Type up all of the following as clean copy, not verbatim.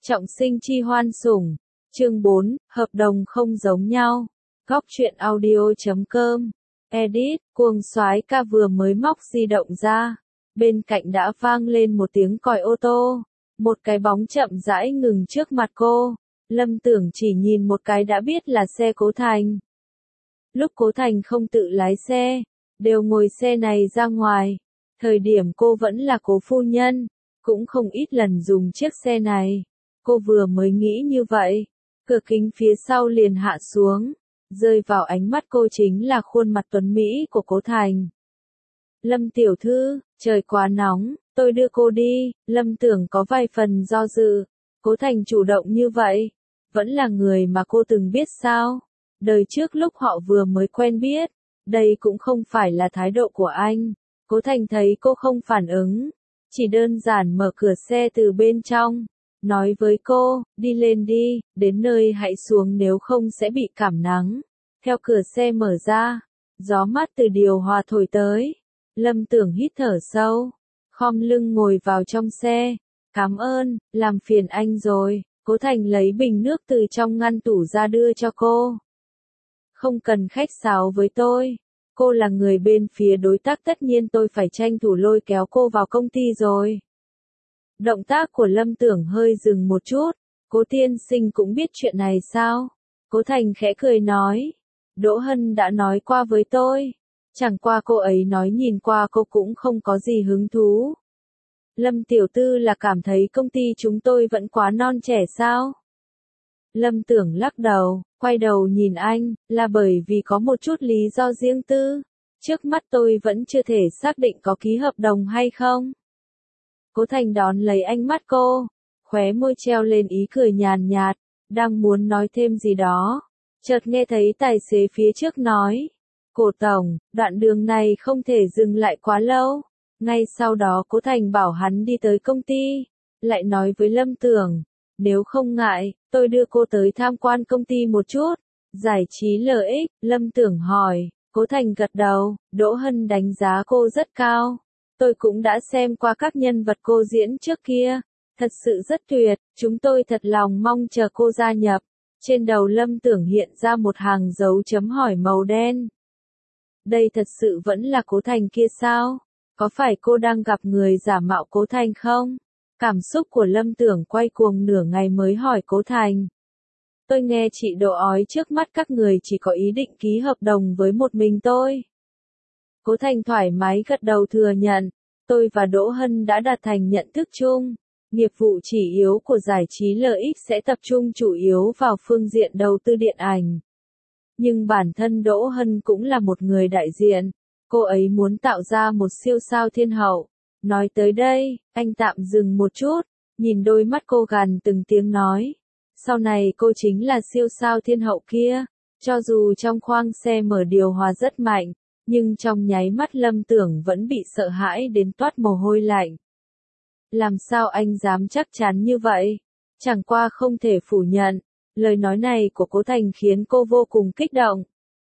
Trọng sinh chi hoan sủng. Chương 4, hợp đồng không giống nhau. Góc truyện audio.com. Edit, cuồng soái ca vừa mới móc di động ra. Bên cạnh đã vang lên một tiếng còi ô tô. Một cái bóng chậm rãi ngừng trước mặt cô. Lâm Tưởng chỉ nhìn một cái đã biết là xe Cố Thành. Lúc Cố Thành không tự lái xe, đều ngồi xe này ra ngoài. Thời điểm cô vẫn là Cố phu nhân, cũng không ít lần dùng chiếc xe này. Cô vừa mới nghĩ như vậy, cửa kính phía sau liền hạ xuống, rơi vào ánh mắt cô chính là khuôn mặt tuấn mỹ của Cố Thành. Lâm tiểu thư, trời quá nóng, tôi đưa cô đi. Lâm Tưởng có vài phần do dự. Cố Thành chủ động như vậy, vẫn là người mà cô từng biết sao? Đời trước lúc họ vừa mới quen biết, đây cũng không phải là thái độ của anh. Cố Thành thấy cô không phản ứng, chỉ đơn giản mở cửa xe từ bên trong, nói với cô, đi lên đi, đến nơi hãy xuống nếu không sẽ bị cảm nắng. Theo cửa xe mở ra, gió mát từ điều hòa thổi tới. Lâm Tưởng hít thở sâu, khom lưng ngồi vào trong xe. Cảm ơn, làm phiền anh rồi. Cố Thành lấy bình nước từ trong ngăn tủ ra đưa cho cô. Không cần khách sáo với tôi. Cô là người bên phía đối tác, tất nhiên tôi phải tranh thủ lôi kéo cô vào công ty rồi. Động tác của Lâm Tưởng hơi dừng một chút. Cố tiên sinh cũng biết chuyện này sao? Cố Thành khẽ cười nói. Đỗ Hân đã nói qua với tôi. Chẳng qua cô ấy nói nhìn qua cô cũng không có gì hứng thú. Lâm tiểu tư là cảm thấy công ty chúng tôi vẫn quá non trẻ sao? Lâm Tưởng lắc đầu, quay đầu nhìn anh, là bởi vì có một chút lý do riêng tư. Trước mắt tôi vẫn chưa thể xác định có ký hợp đồng hay không. Cố Thành đón lấy ánh mắt cô, khóe môi treo lên ý cười nhàn nhạt, đang muốn nói thêm gì đó. Chợt nghe thấy tài xế phía trước nói, Cố tổng, đoạn đường này không thể dừng lại quá lâu. Ngay sau đó Cố Thành bảo hắn đi tới công ty, lại nói với Lâm Tưởng, nếu không ngại, tôi đưa cô tới tham quan công ty một chút. Giải trí lợi ích, Lâm Tưởng hỏi. Cố Thành gật đầu, Đỗ Hân đánh giá cô rất cao. Tôi cũng đã xem qua các nhân vật cô diễn trước kia, thật sự rất tuyệt, chúng tôi thật lòng mong chờ cô gia nhập. Trên đầu Lâm Tưởng hiện ra một hàng dấu chấm hỏi màu đen. Đây thật sự vẫn là Cố Thành kia sao? Có phải cô đang gặp người giả mạo Cố Thành không? Cảm xúc của Lâm Tưởng quay cuồng nửa ngày mới hỏi Cố Thành. Tôi nghe chị Đỗ ói trước mắt các người chỉ có ý định ký hợp đồng với một mình tôi. Cố Thành thoải mái gật đầu thừa nhận. Tôi và Đỗ Hân đã đạt thành nhận thức chung. Nghiệp vụ chỉ yếu của giải trí lợi ích sẽ tập trung chủ yếu vào phương diện đầu tư điện ảnh. Nhưng bản thân Đỗ Hân cũng là một người đại diện. Cô ấy muốn tạo ra một siêu sao thiên hậu. Nói tới đây, anh tạm dừng một chút, nhìn đôi mắt cô gằn từng tiếng nói. Sau này cô chính là siêu sao thiên hậu kia. Cho dù trong khoang xe mở điều hòa rất mạnh, nhưng trong nháy mắt Lâm Tưởng vẫn bị sợ hãi đến toát mồ hôi lạnh. Làm sao anh dám chắc chắn như vậy? Chẳng qua không thể phủ nhận, lời nói này của Cố Thành khiến cô vô cùng kích động.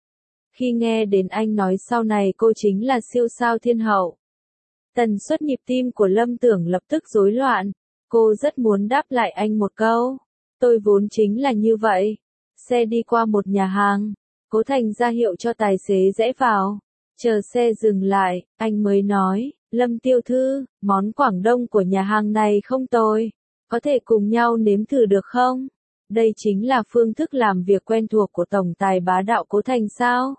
Khi nghe đến anh nói sau này cô chính là siêu sao thiên hậu, tần suất nhịp tim của Lâm Tưởng lập tức rối loạn. Cô rất muốn đáp lại anh một câu. Tôi vốn chính là như vậy. Xe đi qua một nhà hàng. Cố Thành ra hiệu cho tài xế rẽ vào. Chờ xe dừng lại, anh mới nói, Lâm tiểu thư, món Quảng Đông của nhà hàng này không tồi. Có thể cùng nhau nếm thử được không? Đây chính là phương thức làm việc quen thuộc của tổng tài bá đạo Cố Thành sao?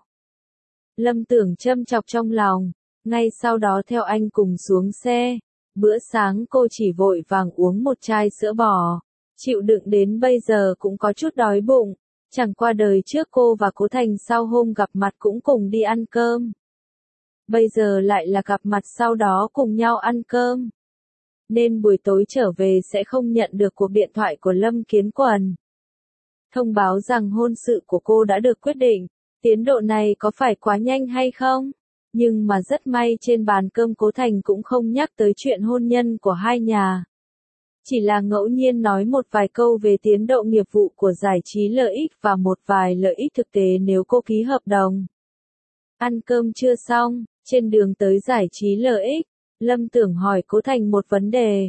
Lâm Tưởng châm chọc trong lòng. Ngay sau đó theo anh cùng xuống xe. Bữa sáng cô chỉ vội vàng uống một chai sữa bò. Chịu đựng đến bây giờ cũng có chút đói bụng. Chẳng qua đời trước cô và Cố Thành sau hôm gặp mặt cũng cùng đi ăn cơm. Bây giờ lại là gặp mặt sau đó cùng nhau ăn cơm. Nên buổi tối trở về sẽ không nhận được cuộc điện thoại của Lâm Kiến Quần. Thông báo rằng hôn sự của cô đã được quyết định. Tiến độ này có phải quá nhanh hay không? Nhưng mà rất may trên bàn cơm Cố Thành cũng không nhắc tới chuyện hôn nhân của hai nhà. Chỉ là ngẫu nhiên nói một vài câu về tiến độ nghiệp vụ của giải trí lợi ích và một vài lợi ích thực tế nếu cô ký hợp đồng. Ăn cơm chưa xong, trên đường tới giải trí lợi ích, Lâm Tưởng hỏi Cố Thành một vấn đề.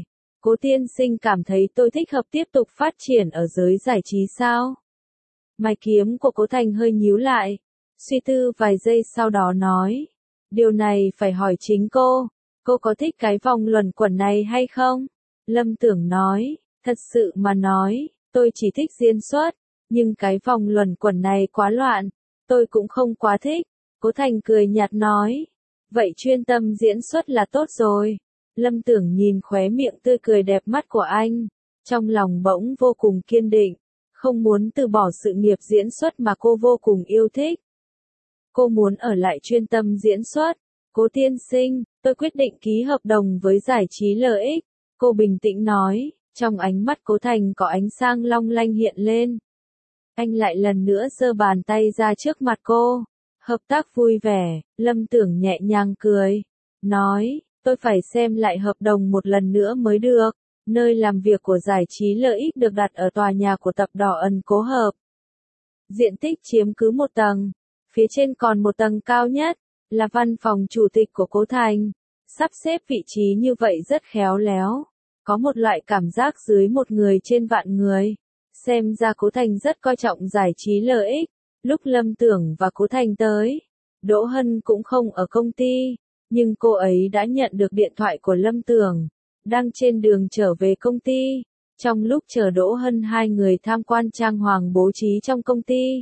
Cố tiên sinh cảm thấy tôi thích hợp tiếp tục phát triển ở giới giải trí sao? Mày kiếm của Cố Thành hơi nhíu lại, suy tư vài giây sau đó nói. Điều này phải hỏi chính cô có thích cái vòng luẩn quẩn này hay không? Lâm Tưởng nói, thật sự mà nói, tôi chỉ thích diễn xuất, nhưng cái vòng luẩn quẩn này quá loạn, tôi cũng không quá thích. Cố Thành cười nhạt nói, vậy chuyên tâm diễn xuất là tốt rồi. Lâm Tưởng nhìn khóe miệng tươi cười đẹp mắt của anh, trong lòng bỗng vô cùng kiên định, không muốn từ bỏ sự nghiệp diễn xuất mà cô vô cùng yêu thích. Cô muốn ở lại chuyên tâm diễn xuất. Cố tiên sinh, tôi quyết định ký hợp đồng với giải trí LX. Cô bình tĩnh nói, trong ánh mắt Cố Thành có ánh sáng long lanh hiện lên. Anh lại lần nữa giơ bàn tay ra trước mặt cô. Hợp tác vui vẻ, Lâm Tưởng nhẹ nhàng cười. Nói, tôi phải xem lại hợp đồng một lần nữa mới được. Nơi làm việc của giải trí LX được đặt ở tòa nhà của tập đoàn Ân Cố Hợp. Diện tích chiếm cứ một tầng. Phía trên còn một tầng cao nhất, là văn phòng chủ tịch của Cố Thành. Sắp xếp vị trí như vậy rất khéo léo. Có một loại cảm giác dưới một người trên vạn người. Xem ra Cố Thành rất coi trọng giải trí LX. Lúc Lâm Tưởng và Cố Thành tới, Đỗ Hân cũng không ở công ty, nhưng cô ấy đã nhận được điện thoại của Lâm Tưởng, đang trên đường trở về công ty. Trong lúc chờ Đỗ Hân hai người tham quan trang hoàng bố trí trong công ty.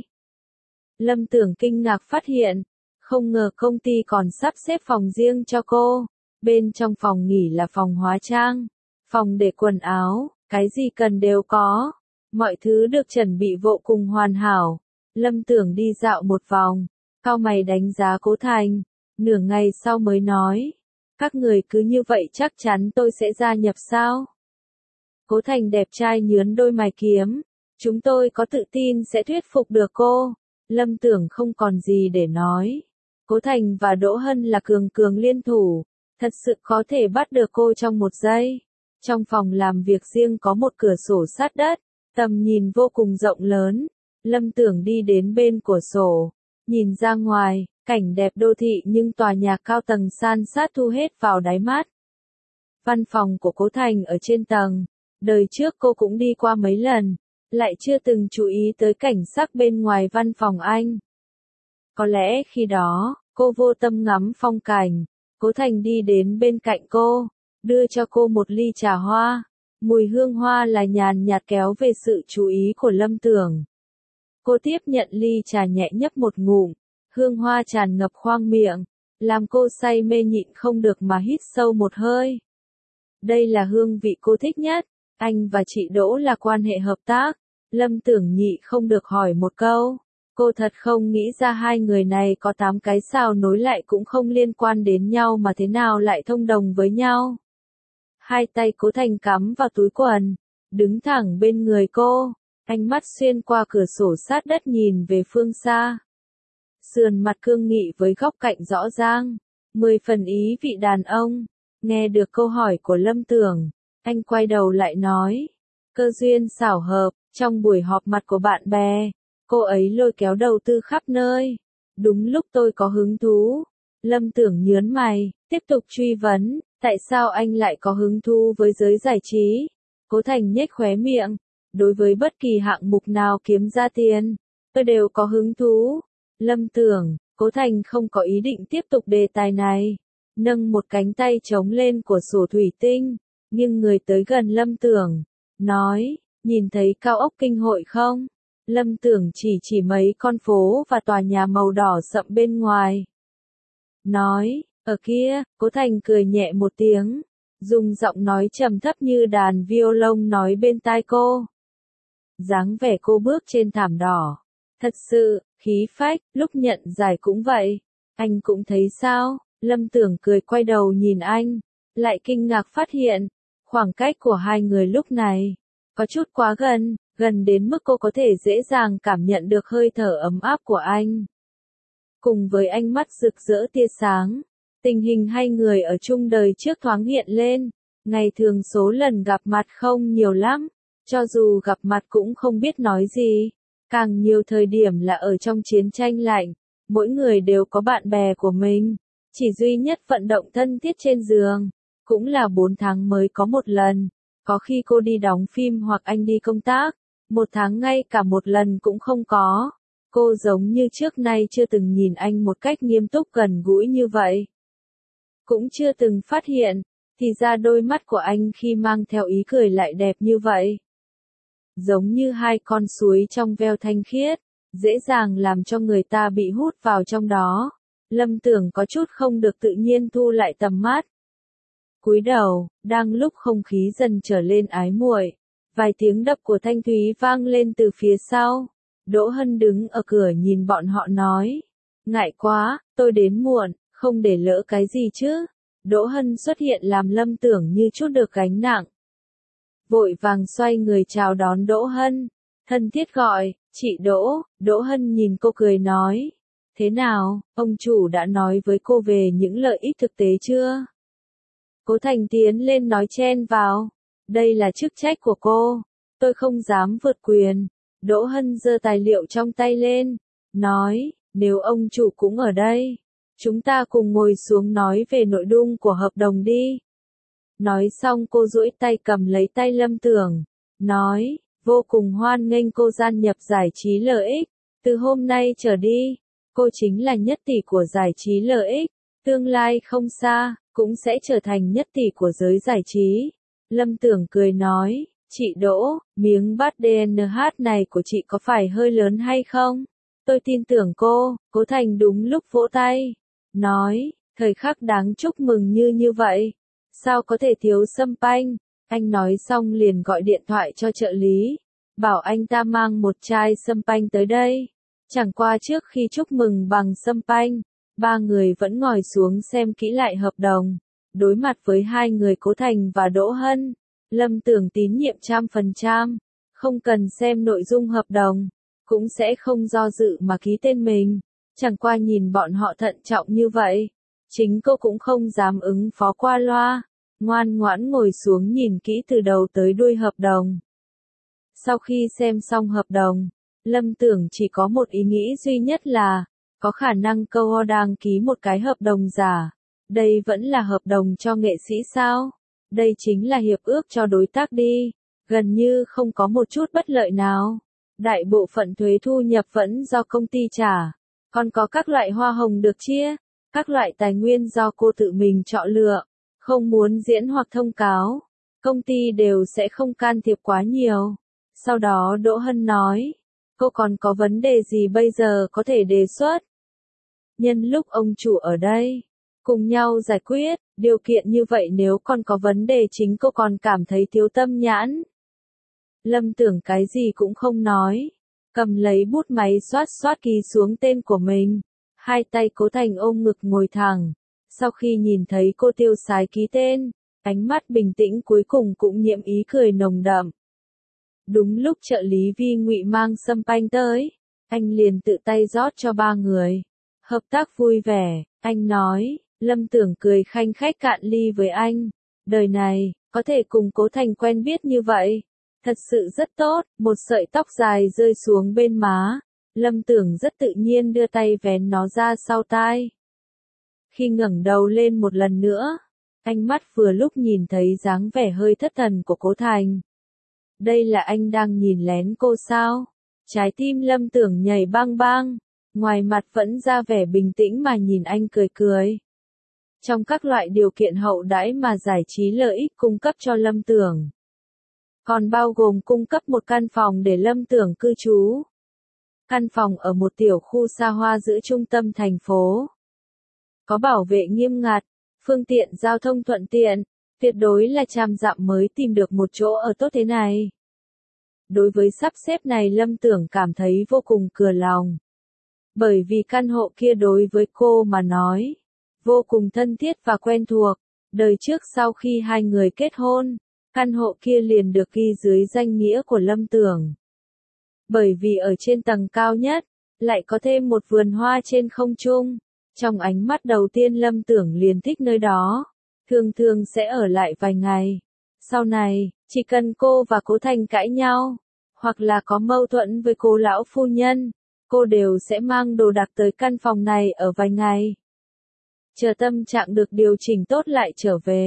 Lâm Tưởng kinh ngạc phát hiện, không ngờ công ty còn sắp xếp phòng riêng cho cô. Bên trong phòng nghỉ là phòng hóa trang, phòng để quần áo, cái gì cần đều có. Mọi thứ được chuẩn bị vô cùng hoàn hảo. Lâm Tưởng đi dạo một vòng, cau mày đánh giá Cố Thành, nửa ngày sau mới nói, các người cứ như vậy chắc chắn tôi sẽ gia nhập sao? Cố Thành đẹp trai nhướng đôi mày kiếm, chúng tôi có tự tin sẽ thuyết phục được cô. Lâm Tưởng không còn gì để nói. Cố Thành và Đỗ Hân là cường cường liên thủ, thật sự có thể bắt được cô trong một giây. Trong phòng làm việc riêng có một cửa sổ sát đất, tầm nhìn vô cùng rộng lớn. Lâm Tưởng đi đến bên cửa sổ, nhìn ra ngoài, cảnh đẹp đô thị nhưng tòa nhà cao tầng san sát thu hết vào đáy mắt. Văn phòng của Cố Thành ở trên tầng, đời trước cô cũng đi qua mấy lần, lại chưa từng chú ý tới cảnh sắc bên ngoài văn phòng anh. Có lẽ khi đó, cô vô tâm ngắm phong cảnh, Cố Thành đi đến bên cạnh cô, đưa cho cô một ly trà hoa, mùi hương hoa là nhàn nhạt kéo về sự chú ý của Lâm Tưởng. Cô tiếp nhận ly trà nhẹ nhấp một ngụm, hương hoa tràn ngập khoang miệng, làm cô say mê nhịn không được mà hít sâu một hơi. Đây là hương vị cô thích nhất, anh và chị Đỗ là quan hệ hợp tác. Lâm Tưởng nhị không được hỏi một câu. Cô thật không nghĩ ra hai người này có 8 cái sao nối lại cũng không liên quan đến nhau mà thế nào lại thông đồng với nhau. Hai tay Cố Thành cắm vào túi quần, đứng thẳng bên người cô, ánh mắt xuyên qua cửa sổ sát đất nhìn về phương xa. Sườn mặt cương nghị với góc cạnh rõ ràng, 10 phần ý vị đàn ông. Nghe được câu hỏi của Lâm Tưởng, anh quay đầu lại nói, cơ duyên xảo hợp, trong buổi họp mặt của bạn bè, cô ấy lôi kéo đầu tư khắp nơi. Đúng lúc tôi có hứng thú. Lâm Tưởng nhướng mày, tiếp tục truy vấn, tại sao anh lại có hứng thú với giới giải trí? Cố Thành nhếch khóe miệng, đối với bất kỳ hạng mục nào kiếm ra tiền, tôi đều có hứng thú. Lâm Tưởng, Cố Thành không có ý định tiếp tục đề tài này, nâng một cánh tay chống lên của sổ thủy tinh, nhưng người tới gần Lâm Tưởng, nói, nhìn thấy cao ốc kinh hội không? Lâm Tưởng chỉ mấy con phố và tòa nhà màu đỏ sậm bên ngoài. Nói, ở kia, Cố Thành cười nhẹ một tiếng, dùng giọng nói trầm thấp như đàn violon nói bên tai cô. Dáng vẻ cô bước trên thảm đỏ. Thật sự, khí phách, lúc nhận giải cũng vậy. Anh cũng thấy sao? Lâm Tưởng cười quay đầu nhìn anh, lại kinh ngạc phát hiện, khoảng cách của hai người lúc này, có chút quá gần, gần đến mức cô có thể dễ dàng cảm nhận được hơi thở ấm áp của anh. Cùng với ánh mắt rực rỡ tia sáng, tình hình hai người ở chung đời trước thoáng hiện lên, ngày thường số lần gặp mặt không nhiều lắm, cho dù gặp mặt cũng không biết nói gì, càng nhiều thời điểm là ở trong chiến tranh lạnh, mỗi người đều có bạn bè của mình, chỉ duy nhất vận động thân thiết trên giường, cũng là 4 tháng mới có một lần, Có khi cô đi đóng phim hoặc anh đi công tác, một tháng ngay cả một lần cũng không có. Cô giống như trước nay chưa từng nhìn anh một cách nghiêm túc gần gũi như vậy. Cũng chưa từng phát hiện, thì ra đôi mắt của anh khi mang theo ý cười lại đẹp như vậy. Giống như hai con suối trong veo thanh khiết, dễ dàng làm cho người ta bị hút vào trong đó. Lâm Tưởng có chút không được tự nhiên thu lại tầm mắt. Cúi đầu, đang lúc không khí dần trở lên ái muội, vài tiếng đập của thanh thúy vang lên từ phía sau. Đỗ Hân đứng ở cửa nhìn bọn họ nói. Ngại quá, tôi đến muộn, không để lỡ cái gì chứ. Đỗ Hân xuất hiện làm Lâm Tưởng như chút được gánh nặng. Vội vàng xoay người chào đón Đỗ Hân. Thân thiết gọi, chị Đỗ. Đỗ Hân nhìn cô cười nói. Thế nào, ông chủ đã nói với cô về những lợi ích thực tế chưa? Cố Thành tiến lên nói chen vào. Đây là chức trách của cô. Tôi không dám vượt quyền. Đỗ Hân giơ tài liệu trong tay lên. Nói, nếu ông chủ cũng ở đây, chúng ta cùng ngồi xuống nói về nội dung của hợp đồng đi. Nói xong cô duỗi tay cầm lấy tay Lâm Tưởng. Nói, vô cùng hoan nghênh cô gia nhập giải trí lợi ích. Từ hôm nay trở đi, cô chính là nhất tỷ của giải trí lợi ích. Tương lai không xa, cũng sẽ trở thành nhất tỷ của giới giải trí. Lâm Tưởng cười nói, chị Đỗ, miếng bát DNH này của chị có phải hơi lớn hay không? Tôi tin tưởng cô. Cố Thành đúng lúc vỗ tay. Nói, thời khắc đáng chúc mừng như vậy. Sao có thể thiếu sâm panh? Anh nói xong liền gọi điện thoại cho trợ lý. Bảo anh ta mang một chai sâm panh tới đây. Chẳng qua trước khi chúc mừng bằng sâm panh, ba người vẫn ngồi xuống xem kỹ lại hợp đồng. Đối mặt với hai người Cố Thành và Đỗ Hân, Lâm Tưởng tín nhiệm 100%, không cần xem nội dung hợp đồng, cũng sẽ không do dự mà ký tên mình. Chẳng qua nhìn bọn họ thận trọng như vậy, chính cô cũng không dám ứng phó qua loa, ngoan ngoãn ngồi xuống nhìn kỹ từ đầu tới đuôi hợp đồng. Sau khi xem xong hợp đồng, Lâm Tưởng chỉ có một ý nghĩ duy nhất là, có khả năng cô đang ký một cái hợp đồng giả. Đây vẫn là hợp đồng cho nghệ sĩ sao? Đây chính là hiệp ước cho đối tác đi. Gần như không có một chút bất lợi nào. Đại bộ phận thuế thu nhập vẫn do công ty trả. Còn có các loại hoa hồng được chia. Các loại tài nguyên do cô tự mình chọn lựa. Không muốn diễn hoặc thông cáo. Công ty đều sẽ không can thiệp quá nhiều. Sau đó Đỗ Hân nói. Cô còn có vấn đề gì bây giờ có thể đề xuất? Nhân lúc ông chủ ở đây, cùng nhau giải quyết, điều kiện như vậy nếu còn có vấn đề chính cô còn cảm thấy thiếu tâm nhãn. Lâm Tưởng cái gì cũng không nói, cầm lấy bút máy xoát xoát ký xuống tên của mình, hai tay Cố Thành ôm ngực ngồi thẳng, sau khi nhìn thấy cô tiêu sái ký tên, ánh mắt bình tĩnh cuối cùng cũng nhiễm ý cười nồng đậm. Đúng lúc trợ lý Vi Ngụy mang sâm panh tới, anh liền tự tay rót cho ba người. Hợp tác vui vẻ, anh nói. Lâm Tưởng cười khanh khách cạn ly với anh. Đời này, có thể cùng Cố Thành quen biết như vậy. Thật sự rất tốt, một sợi tóc dài rơi xuống bên má. Lâm Tưởng rất tự nhiên đưa tay vén nó ra sau tai. Khi ngẩng đầu lên một lần nữa, ánh mắt vừa lúc nhìn thấy dáng vẻ hơi thất thần của Cố Thành. Đây là anh đang nhìn lén cô sao? Trái tim Lâm Tưởng nhảy bang bang, ngoài mặt vẫn ra vẻ bình tĩnh mà nhìn anh cười cười. Trong các loại điều kiện hậu đãi mà giải trí lợi ích cung cấp cho Lâm Tưởng, còn bao gồm cung cấp một căn phòng để Lâm Tưởng cư trú. Căn phòng ở một tiểu khu xa hoa giữa trung tâm thành phố. Có bảo vệ nghiêm ngặt, phương tiện giao thông thuận tiện, tuyệt đối là trăm dặm mới tìm được một chỗ ở tốt thế này. Đối với sắp xếp này Lâm Tưởng cảm thấy vô cùng cửa lòng. Bởi vì căn hộ kia đối với cô mà nói, vô cùng thân thiết và quen thuộc. Đời trước sau khi hai người kết hôn, căn hộ kia liền được ghi dưới danh nghĩa của Lâm Tưởng. Bởi vì ở trên tầng cao nhất, lại có thêm một vườn hoa trên không trung. Trong ánh mắt đầu tiên Lâm Tưởng liền thích nơi đó. Thường thường sẽ ở lại vài ngày. Sau này, chỉ cần cô và Cố Thành cãi nhau, hoặc là có mâu thuẫn với cô lão phu nhân, cô đều sẽ mang đồ đạc tới căn phòng này ở vài ngày. Chờ tâm trạng được điều chỉnh tốt lại trở về.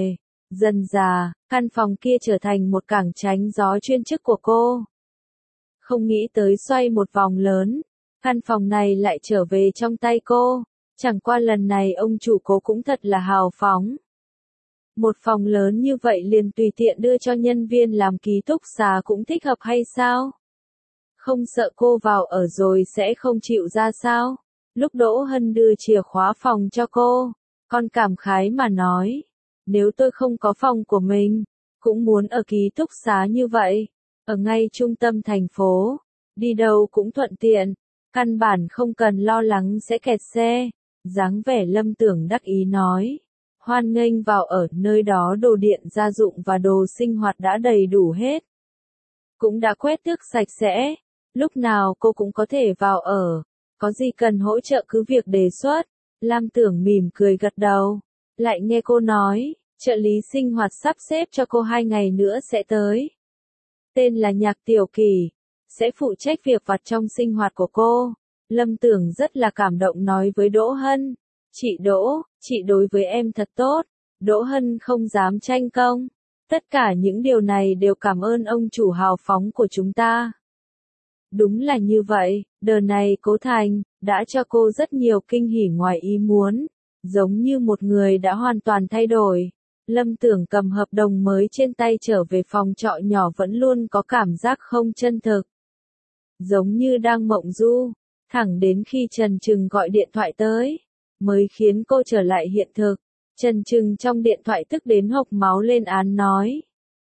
Dần dà, căn phòng kia trở thành một cảng tránh gió chuyên chức của cô. Không nghĩ tới xoay một vòng lớn, căn phòng này lại trở về trong tay cô. Chẳng qua lần này ông chủ cô cũng thật là hào phóng. Một phòng lớn như vậy liền tùy tiện đưa cho nhân viên làm ký túc xá cũng thích hợp hay sao? Không sợ cô vào ở rồi sẽ không chịu ra sao? Lúc Đỗ Hân đưa chìa khóa phòng cho cô, con cảm khái mà nói, nếu tôi không có phòng của mình, cũng muốn ở ký túc xá như vậy, ở ngay trung tâm thành phố, đi đâu cũng thuận tiện, căn bản không cần lo lắng sẽ kẹt xe. Dáng vẻ Lâm Tưởng đắc ý nói, hoan nghênh vào ở nơi đó, đồ điện gia dụng và đồ sinh hoạt đã đầy đủ hết. Cũng đã quét tước sạch sẽ, lúc nào cô cũng có thể vào ở, có gì cần hỗ trợ cứ việc đề xuất. Lam Tưởng mỉm cười gật đầu, lại nghe cô nói, trợ lý sinh hoạt sắp xếp cho cô 2 ngày nữa sẽ tới. Tên là Nhạc Tiểu Kỳ, sẽ phụ trách việc vặt trong sinh hoạt của cô. Lâm Tưởng rất là cảm động nói với Đỗ Hân, chị Đỗ, chị đối với em thật tốt. Đỗ Hân không dám tranh công. Tất cả những điều này đều cảm ơn ông chủ hào phóng của chúng ta. Đúng là như vậy, đợt này Cố Thành đã cho cô rất nhiều kinh hỉ ngoài ý muốn, giống như một người đã hoàn toàn thay đổi. Lâm Tưởng cầm hợp đồng mới trên tay trở về phòng trọ nhỏ vẫn luôn có cảm giác không chân thực. Giống như đang mộng du, thẳng đến khi Trần Trừng gọi điện thoại tới, mới khiến cô trở lại hiện thực. Trần Trừng trong điện thoại tức đến hộc máu lên án nói.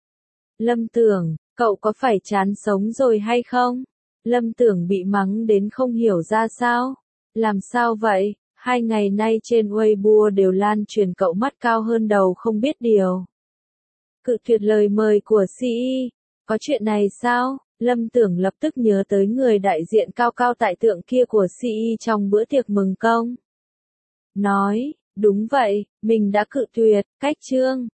Lâm Tưởng, cậu có phải chán sống rồi hay không? Lâm Tưởng bị mắng đến không hiểu ra sao. Làm sao vậy? 2 ngày nay trên Weibo đều lan truyền cậu mắt cao hơn đầu không biết điều. Cự tuyệt lời mời của CE. Có chuyện này sao? Lâm Tưởng lập tức nhớ tới người đại diện cao cao tại thượng kia của CE trong bữa tiệc mừng công. Nói, đúng vậy, mình đã cự tuyệt, cách chương.